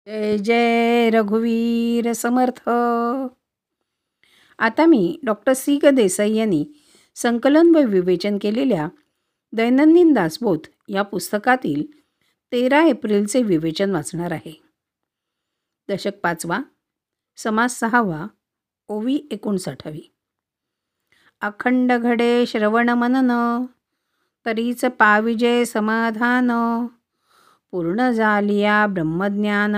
जय जय रघुवीर समर्थ. आता मी doctor C ग देसाई यांनी संकलन व विवेचन केलेल्या दैनंदिन दासबोध या पुस्तकातील 13 एप्रिलचे विवेचन वाचणार आहे. दशक 5वा, समास 6वा, ओवी 59वी. अखंड घडे श्रवण मनन, तरीच पाविजे समाधान. पूर्ण झालिया ब्रह्मज्ञान,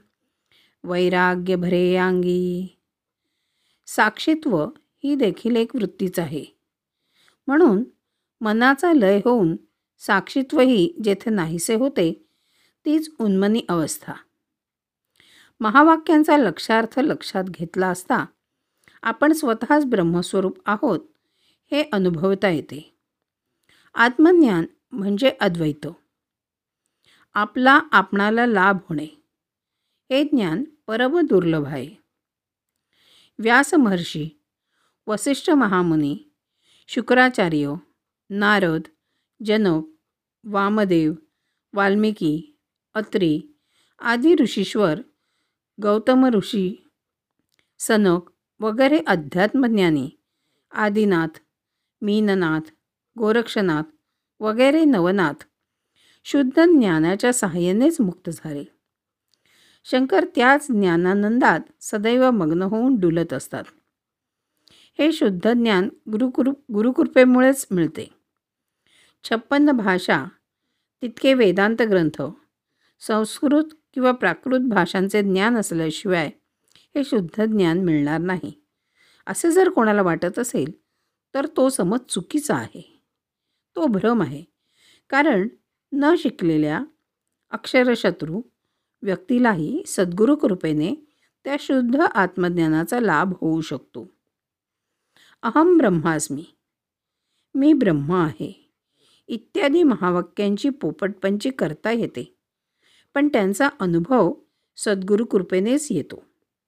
वैराग्य भरे अंगी. साक्षीत्व ही देखील एक वृत्तीच आहे. म्हणून मनाचा लय होऊन साक्षीत्वही जेथे नाहीसे होते तीच उन्मनी अवस्था. महावाक्यांचा लक्षार्थ लक्षात घेतला असता आपण स्वतःच ब्रह्मस्वरूप आहोत हे अनुभवता येते. आत्मज्ञान म्हणजे अद्वैत, आपला आपणाला लाभ होणे. हे ज्ञान परम दुर्लभ आहे. व्यास महर्षी, वसिष्ठ महामुनी, शुक्राचार्य, नारद, जनक, वामदेव, वाल्मिकी, अत्री आदी ऋषीश्वर, गौतम ऋषी, सनक वगैरे अध्यात्मज्ञानी, आदिनाथ, मीननाथ, गोरक्षनाथ वगैरे नवनाथ शुद्ध ज्ञानाच्या सहाय्यानेच मुक्त झाले. शंकर त्याच ज्ञानानंदात सदैव मग्न होऊन डुलत असतात. हे शुद्ध ज्ञान गुरुकृपेमुळेच मिळते. 56 भाषा, तितके वेदांत ग्रंथ, संस्कृत किंवा प्राकृत भाषांचे ज्ञान असल्याशिवाय हे शुद्ध ज्ञान मिळणार नाही. असे जर कोणाला वाटत असेल तर तो समज चुकीचा आहे, तो भ्रम आहे. कारण न शिकलेल्या अक्षरशत्रू व्यक्तीलाही सद्गुरू कृपेने त्या शुद्ध आत्मज्ञानाचा लाभ होऊ शकतो. अहम ब्रह्मास्मी, मी ब्रह्म आहे इत्यादी महावाक्यांची पोपटपंची करता येते, पण त्यांचा अनुभव सद्गुरू कृपेनेच येतो.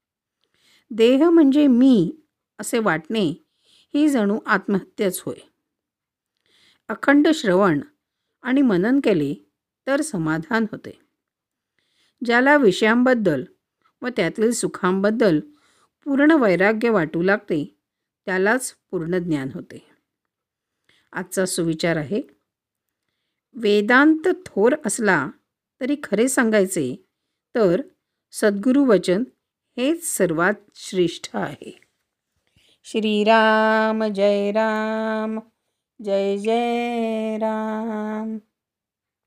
देह म्हणजे मी असे वाटणे ही जणू आत्महत्याच होय. अखंड श्रवण आणि मनन केले तर समाधान होते. ज्याला विषयांबद्दल व त्यातील सुखांबद्दल पूर्ण वैराग्य वाटू लागते त्यालाच पूर्ण ज्ञान होते. आजचा सुविचार आहे, वेदांत थोर असला तरी खरे सांगायचे तर सद्गुरू वचन हेच सर्वात श्रेष्ठ आहे. श्रीराम जय राम, जय जय राम.